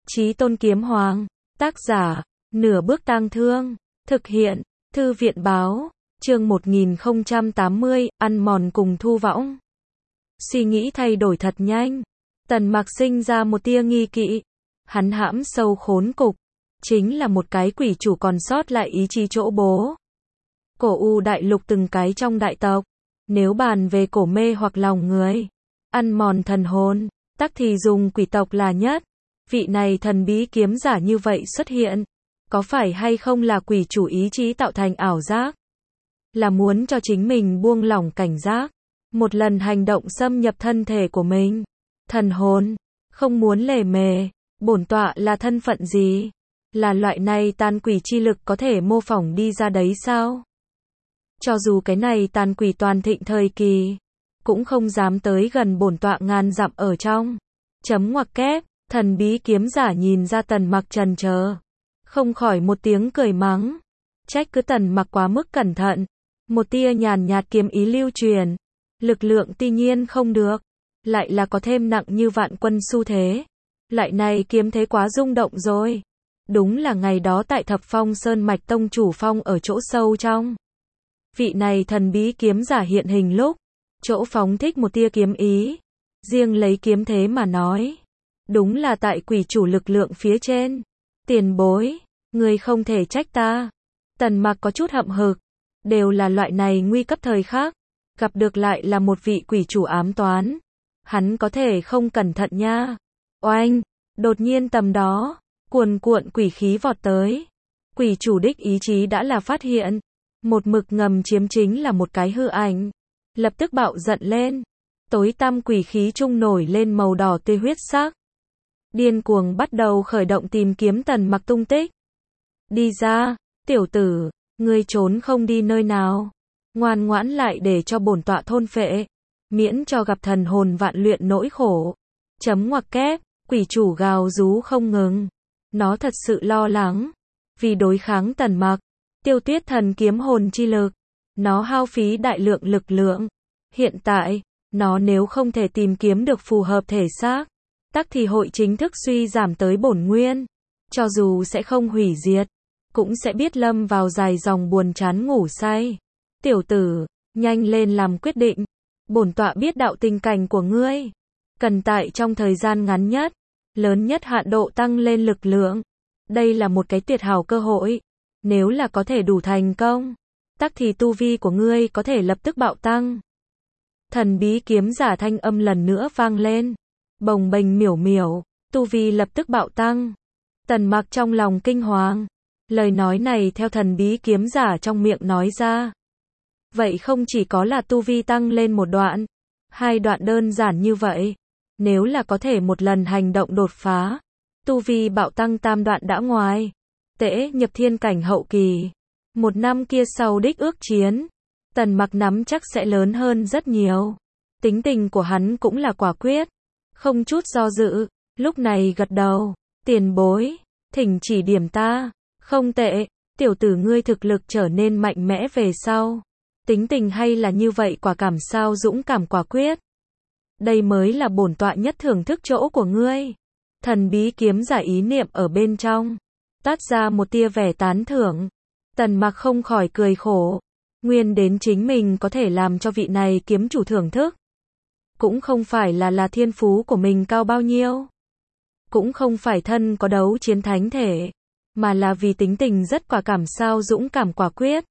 Chí Tôn Kiếm Hoàng, tác giả, Nửa Bước Tang Thương, thực hiện, Thư viện báo, chương 1080, ăn mòn cùng thu võng. Suy nghĩ thay đổi thật nhanh, Tần Mặc sinh ra một tia nghi kỵ, hắn hãm sâu khốn cục, chính là một cái quỷ chủ còn sót lại ý chí chỗ bố. Cổ U đại lục từng cái trong đại tộc, nếu bàn về cổ mê hoặc lòng người, ăn mòn thần hồn, tắc thì dùng quỷ tộc là nhất. Vị này thần bí kiếm giả như vậy xuất hiện, có phải hay không là quỷ chủ ý chí tạo thành ảo giác? Là muốn cho chính mình buông lỏng cảnh giác, một lần hành động xâm nhập thân thể của mình, thần hồn, không muốn lề mề, bổn tọa là thân phận gì? Là loại này tàn quỷ chi lực có thể mô phỏng đi ra đấy sao? Cho dù cái này tàn quỷ toàn thịnh thời kỳ, cũng không dám tới gần bổn tọa ngàn dặm ở trong. Chấm ngoặc kép, thần bí kiếm giả nhìn ra Tần Mặc chần chờ, không khỏi một tiếng cười mắng, trách cứ Tần Mặc quá mức cẩn thận, một tia nhàn nhạt kiếm ý lưu truyền, lực lượng tuy nhiên không được, lại là có thêm nặng như vạn quân xu thế, lại này kiếm thế quá rung động rồi, đúng là ngày đó tại Thập Phong Sơn mạch tông chủ phong ở chỗ sâu trong. Vị này thần bí kiếm giả hiện hình lúc, chỗ phóng thích một tia kiếm ý, riêng lấy kiếm thế mà nói, đúng là tại quỷ chủ lực lượng phía trên. Tiền bối, người không thể trách ta. Tần Mặc có chút hậm hực, đều là loại này nguy cấp thời khắc, gặp được lại là một vị quỷ chủ ám toán, hắn có thể không cẩn thận nha. Oanh, đột nhiên tầm đó, cuồn cuộn quỷ khí vọt tới. Quỷ chủ đích ý chí đã là phát hiện, một mực ngầm chiếm chính là một cái hư ảnh, lập tức bạo giận lên, tối tăm quỷ khí trung nổi lên màu đỏ tươi huyết sắc. Điên cuồng bắt đầu khởi động tìm kiếm Tần Mặc tung tích. Đi ra, tiểu tử, ngươi trốn không đi nơi nào, ngoan ngoãn lại để cho bổn tọa thôn phệ, miễn cho gặp thần hồn vạn luyện nỗi khổ. Chấm ngoặc kép, quỷ chủ gào rú không ngừng, nó thật sự lo lắng, vì đối kháng Tần Mặc, tiêu tuyết thần kiếm hồn chi lực, nó hao phí đại lượng lực lượng. Hiện tại, nó nếu không thể tìm kiếm được phù hợp thể xác, tắc thì hội chính thức suy giảm tới bổn nguyên, cho dù sẽ không hủy diệt, cũng sẽ biết lâm vào dài dòng buồn chán ngủ say. Tiểu tử, nhanh lên làm quyết định, bổn tọa biết đạo tình cảnh của ngươi, cần tại trong thời gian ngắn nhất, lớn nhất hạn độ tăng lên lực lượng. Đây là một cái tuyệt hảo cơ hội, nếu là có thể đủ thành công, tắc thì tu vi của ngươi có thể lập tức bạo tăng. Thần bí kiếm giả thanh âm lần nữa vang lên, bồng bềnh miểu miểu, tu vi lập tức bạo tăng. Tần Mặc trong lòng kinh hoàng, lời nói này theo thần bí kiếm giả trong miệng nói ra. Vậy không chỉ có là tu vi tăng lên một đoạn, hai đoạn đơn giản như vậy, nếu là có thể một lần hành động đột phá, tu vi bạo tăng tam đoạn đã ngoài, tễ nhập thiên cảnh hậu kỳ. Một năm kia sau đích ước chiến, Tần Mặc nắm chắc sẽ lớn hơn rất nhiều. Tính tình của hắn cũng là quả quyết, không chút do dự, lúc này gật đầu. Tiền bối, thỉnh chỉ điểm ta. Không tệ, tiểu tử ngươi thực lực trở nên mạnh mẽ về sau. Tính tình hay là như vậy, quả cảm sao dũng cảm quả quyết. Đây mới là bổn tọa nhất thưởng thức chỗ của ngươi. Thần bí kiếm giả ý niệm ở bên trong, toát ra một tia vẻ tán thưởng. Tần Mặc không khỏi cười khổ. Nguyên đến chính mình có thể làm cho vị này kiếm chủ thưởng thức, cũng không phải là thiên phú của mình cao bao nhiêu, cũng không phải thân có đấu chiến thánh thể, mà là vì tính tình rất quả cảm sao dũng cảm quả quyết.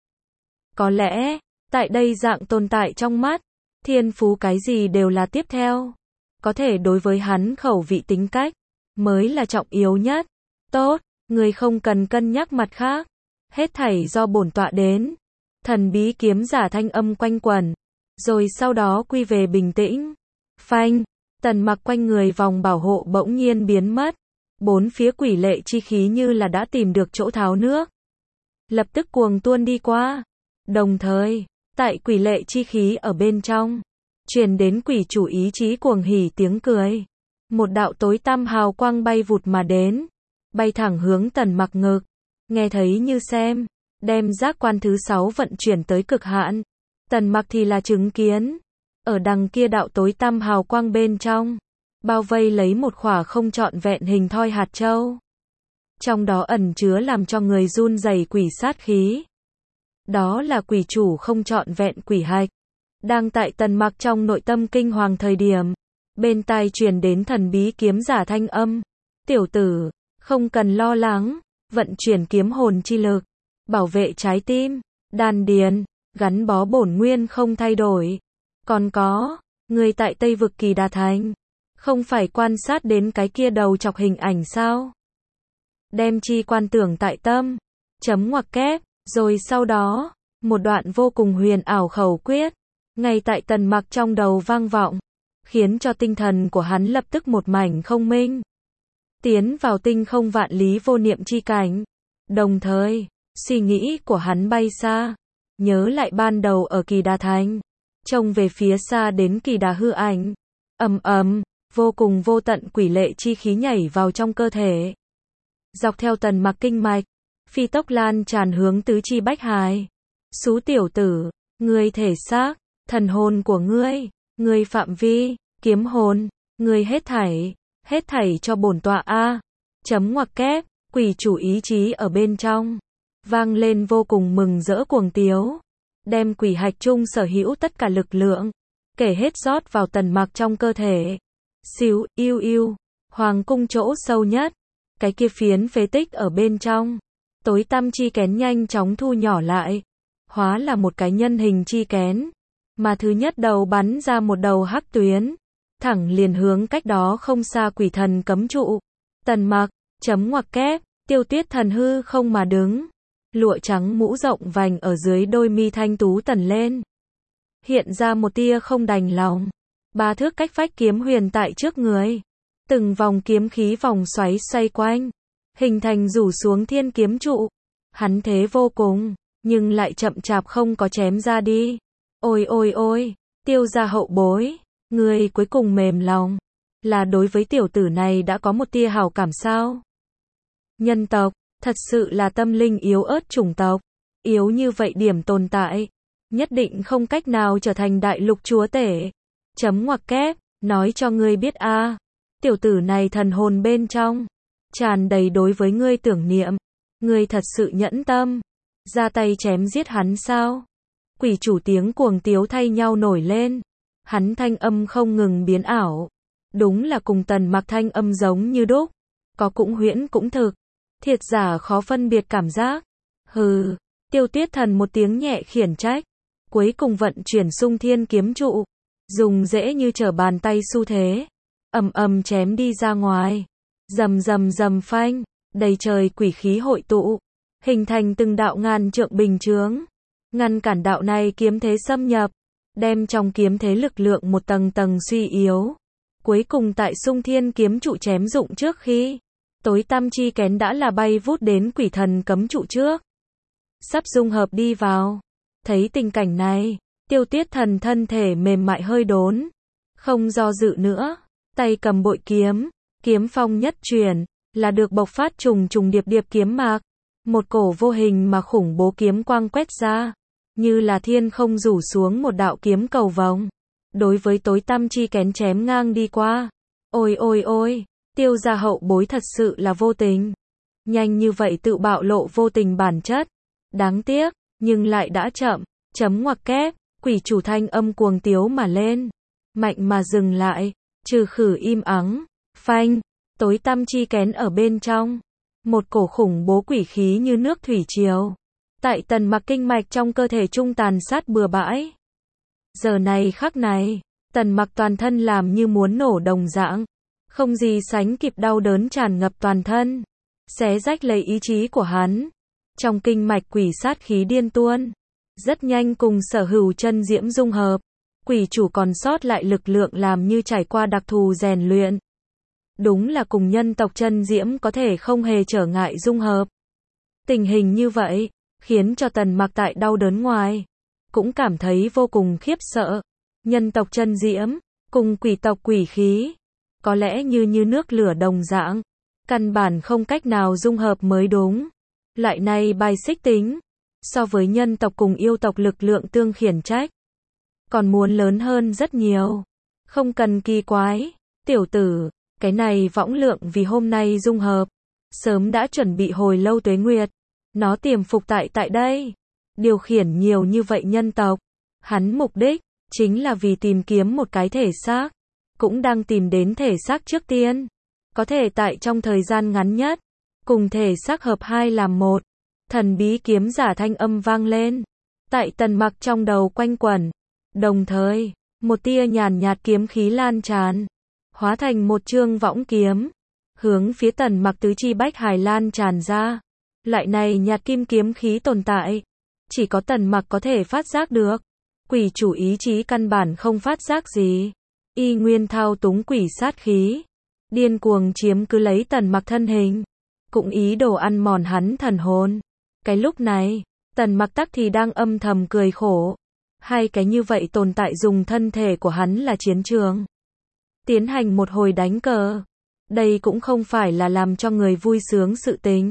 Có lẽ, tại đây dạng tồn tại trong mắt, thiên phú cái gì đều là tiếp theo, có thể đối với hắn khẩu vị tính cách, mới là trọng yếu nhất. Tốt, người không cần cân nhắc mặt khác, hết thảy do bổn tọa đến. Thần bí kiếm giả thanh âm quanh quẩn, rồi sau đó quy về bình tĩnh. Phanh, Tần Mặc quanh người vòng bảo hộ bỗng nhiên biến mất, bốn phía quỷ lệ chi khí như là đã tìm được chỗ tháo nước, lập tức cuồng tuôn đi qua. Đồng thời, tại quỷ lệ chi khí ở bên trong, truyền đến quỷ chủ ý chí cuồng hỉ tiếng cười. Một đạo tối tăm hào quang bay vụt mà đến, bay thẳng hướng Tần Mặc ngực, nghe thấy như xem, đem giác quan thứ 6 vận chuyển tới cực hạn. Tần Mặc thì là chứng kiến, ở đằng kia đạo tối tăm hào quang bên trong, bao vây lấy một khỏa không trọn vẹn hình thoi hạt châu. Trong đó ẩn chứa làm cho người run rẩy quỷ sát khí. Đó là quỷ chủ không trọn vẹn quỷ hạch. Đang tại Tần Mặc trong nội tâm kinh hoàng thời điểm, bên tai truyền đến thần bí kiếm giả thanh âm. Tiểu tử, không cần lo lắng, vận chuyển kiếm hồn chi lực, bảo vệ trái tim, đan điền, gắn bó bổn nguyên không thay đổi. Còn có, người tại Tây vực Kỳ Đà Thành, không phải quan sát đến cái kia đầu chọc hình ảnh sao? Đem chi quan tưởng tại tâm, chấm ngoặc kép, rồi sau đó, một đoạn vô cùng huyền ảo khẩu quyết, ngay tại Tần Mặc trong đầu vang vọng, khiến cho tinh thần của hắn lập tức một mảnh không minh. Tiến vào tinh không vạn lý vô niệm chi cảnh. Đồng thời, suy nghĩ của hắn bay xa, nhớ lại ban đầu ở Kỳ Đà Thành, trông về phía xa đến Kỳ Đà hư ảnh. Ầm ầm, vô cùng vô tận quỷ lệ chi khí nhảy vào trong cơ thể. Dọc theo Tần Mặc kinh mạch, phi tốc lan tràn hướng tứ chi bách hài. Xú tiểu tử, ngươi thể xác, thần hồn của ngươi phạm vi, kiếm hồn, ngươi hết thảy cho bổn tọa a. Chấm ngoặc kép, quỷ chủ ý chí ở bên trong, vang lên vô cùng mừng rỡ cuồng tiếu, đem quỷ hạch chung sở hữu tất cả lực lượng, kể hết rót vào Tần Mặc trong cơ thể. Xíu, yêu, hoàng cung chỗ sâu nhất, cái kia phiến phế tích ở bên trong, tối tăm chi kén nhanh chóng thu nhỏ lại, hóa là một cái nhân hình chi kén, mà thứ nhất đầu bắn ra một đầu hắc tuyến, thẳng liền hướng cách đó không xa quỷ thần cấm trụ. Tần Mặc, chấm ngoặc kép, Tiêu Tuyết thần hư không mà đứng, lụa trắng mũ rộng vành ở dưới đôi mi thanh tú tần lên, hiện ra một tia không đành lòng. 3 thước cách phách kiếm huyền tại trước người, từng vòng kiếm khí vòng xoáy xoay quanh, hình thành rủ xuống thiên kiếm trụ. Hắn thế vô cùng, nhưng lại chậm chạp không có chém ra đi. Ôi, Tiêu gia hậu bối, ngươi cuối cùng mềm lòng, là đối với tiểu tử này đã có một tia hảo cảm sao? Nhân tộc, thật sự là tâm linh yếu ớt chủng tộc, yếu như vậy điểm tồn tại, nhất định không cách nào trở thành đại lục chúa tể. Chấm ngoặc kép, nói cho ngươi biết a, tiểu tử này thần hồn bên trong, tràn đầy đối với ngươi tưởng niệm, ngươi thật sự nhẫn tâm, ra tay chém giết hắn sao? Quỷ chủ tiếng cuồng tiếu thay nhau nổi lên, hắn thanh âm không ngừng biến ảo, đúng là cùng Tần Mặc thanh âm giống như đúc, có cũng huyễn cũng thực, thiệt giả khó phân biệt cảm giác. Hừ, Tiêu Tuyết thần một tiếng nhẹ khiển trách, cuối cùng vận chuyển Xung Thiên kiếm trụ, dùng dễ như trở bàn tay xu thế, ầm chém đi ra ngoài, rầm phanh, đầy trời quỷ khí hội tụ, hình thành từng đạo ngàn trượng bình chướng, ngăn cản đạo này kiếm thế xâm nhập, đem trong kiếm thế lực lượng một tầng tầng suy yếu. Cuối cùng tại Xung Thiên kiếm trụ chém dụng trước khi, tối tăm chi kén đã là bay vút đến quỷ thần cấm trụ trước, sắp dung hợp đi vào. Thấy tình cảnh này, Tiêu Tuyết thần thân thể mềm mại hơi đốn, không do dự nữa, tay cầm bội kiếm, kiếm phong nhất chuyển, là được bộc phát trùng điệp kiếm mạc, một cổ vô hình mà khủng bố kiếm quang quét ra, như là thiên không rủ xuống một đạo kiếm cầu vồng, đối với tối tăm chi kén chém ngang đi qua. Ôi, Tiêu gia hậu bối thật sự là vô tình, nhanh như vậy tự bạo lộ vô tình bản chất, đáng tiếc, nhưng lại đã chậm. Chấm ngoặc kép, quỷ chủ thanh âm cuồng tiếu mà lên, mạnh mà dừng lại, trừ khử im ắng, phanh, tối tăm chi kén ở bên trong, một cổ khủng bố quỷ khí như nước thủy triều, tại Tần Mặc kinh mạch trong cơ thể trung tàn sát bừa bãi. Giờ này khắc này, Tần Mặc toàn thân làm như muốn nổ đồng dạng, không gì sánh kịp đau đớn tràn ngập toàn thân, xé rách lấy ý chí của hắn, trong kinh mạch quỷ sát khí điên tuôn. Rất nhanh cùng sở hữu chân diễm dung hợp, quỷ chủ còn sót lại lực lượng làm như trải qua đặc thù rèn luyện. Đúng là cùng nhân tộc chân diễm có thể không hề trở ngại dung hợp. Tình hình như vậy, khiến cho Tần Mặc tại đau đớn ngoài, cũng cảm thấy vô cùng khiếp sợ. Nhân tộc chân diễm, cùng quỷ tộc quỷ khí, có lẽ như nước lửa đồng dạng, căn bản không cách nào dung hợp mới đúng. Loại này bài xích tính, so với nhân tộc cùng yêu tộc lực lượng tương khiển trách, còn muốn lớn hơn rất nhiều. Không cần kỳ quái, Tiểu tử, cái này võng lượng vì hôm nay dung hợp, sớm đã chuẩn bị hồi lâu tuế nguyệt. Nó tiềm phục tại đây, điều khiển nhiều như vậy nhân tộc. Hắn mục đích, chính là vì tìm kiếm một cái thể xác. Cũng đang tìm đến thể xác trước tiên. Có thể tại trong thời gian ngắn nhất, cùng thể xác hợp hai làm một. Thần bí kiếm giả thanh âm vang lên. Tại Tần Mặc trong đầu quanh quẩn. Đồng thời, một tia nhàn nhạt kiếm khí lan tràn. Hóa thành một chương võng kiếm. Hướng phía Tần Mặc tứ chi bách hải lan tràn ra. Loại này nhạt kim kiếm khí tồn tại. Chỉ có Tần Mặc có thể phát giác được. Quỷ chủ ý chí căn bản không phát giác gì. Y nguyên thao túng quỷ sát khí. Điên cuồng chiếm cứ lấy Tần Mặc thân hình. Cũng ý đồ ăn mòn hắn thần hồn. Cái lúc này, Tần Mặc tắc thì đang âm thầm cười khổ. Hai cái như vậy tồn tại dùng thân thể của hắn là chiến trường. Tiến hành một hồi đánh cờ. Đây cũng không phải là làm cho người vui sướng sự tình.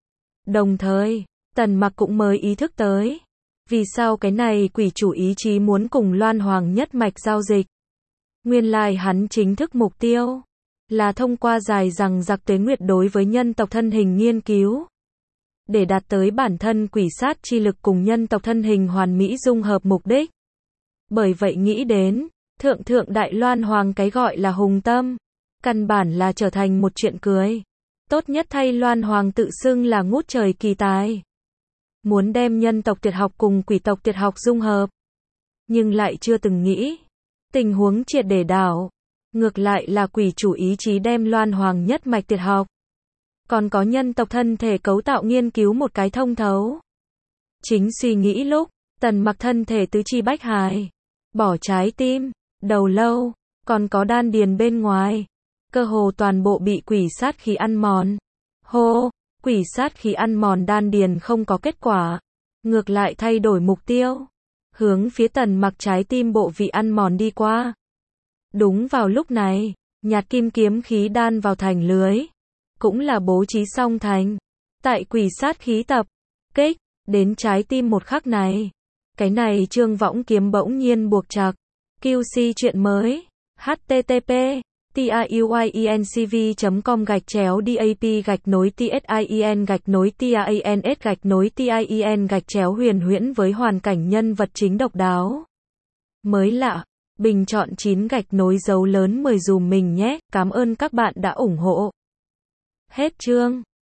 Đồng thời, Tần Mặc cũng mới ý thức tới. Vì sao cái này quỷ chủ ý chí muốn cùng Loan Hoàng nhất mạch giao dịch. Nguyên lai hắn chính thức mục tiêu. Là thông qua dài rằng giặc tuế nguyệt đối với nhân tộc thân hình nghiên cứu. Để đạt tới bản thân quỷ sát chi lực cùng nhân tộc thân hình hoàn mỹ dung hợp mục đích. Bởi vậy nghĩ đến, thượng đại Loan Hoàng cái gọi là hùng tâm. Căn bản là trở thành một chuyện cười. Tốt nhất thay Loan Hoàng tự xưng là ngút trời kỳ tài. Muốn đem nhân tộc tuyệt học cùng quỷ tộc tuyệt học dung hợp. Nhưng lại chưa từng nghĩ. Tình huống triệt để đảo. Ngược lại là quỷ chủ ý chí đem Loan Hoàng nhất mạch tuyệt học. Còn có nhân tộc thân thể cấu tạo nghiên cứu một cái thông thấu. Chính suy nghĩ lúc, Tần Mặc thân thể tứ chi bách hải. Bỏ trái tim, đầu lâu, còn có đan điền bên ngoài. Cơ hồ toàn bộ bị quỷ sát khí ăn mòn. Hô, quỷ sát khí ăn mòn đan điền không có kết quả. Ngược lại thay đổi mục tiêu. Hướng phía Tần Mặc trái tim bộ vị ăn mòn đi qua. Đúng vào lúc này, nhạt kim kiếm khí đan vào thành lưới. Cũng là bố trí song thành. Tại quỷ sát khí tập, kích, đến trái tim một khắc này. Cái này chương võng kiếm bỗng nhiên buộc chặt. QC chuyện mới. http tiuyencv.com/dap-tin-tien-tien-huyền huyễn với hoàn cảnh nhân vật chính độc đáo. Mới lạ, bình chọn 9 dấu lớn 10 dùm mình nhé, cảm ơn các bạn đã ủng hộ. Hết chương.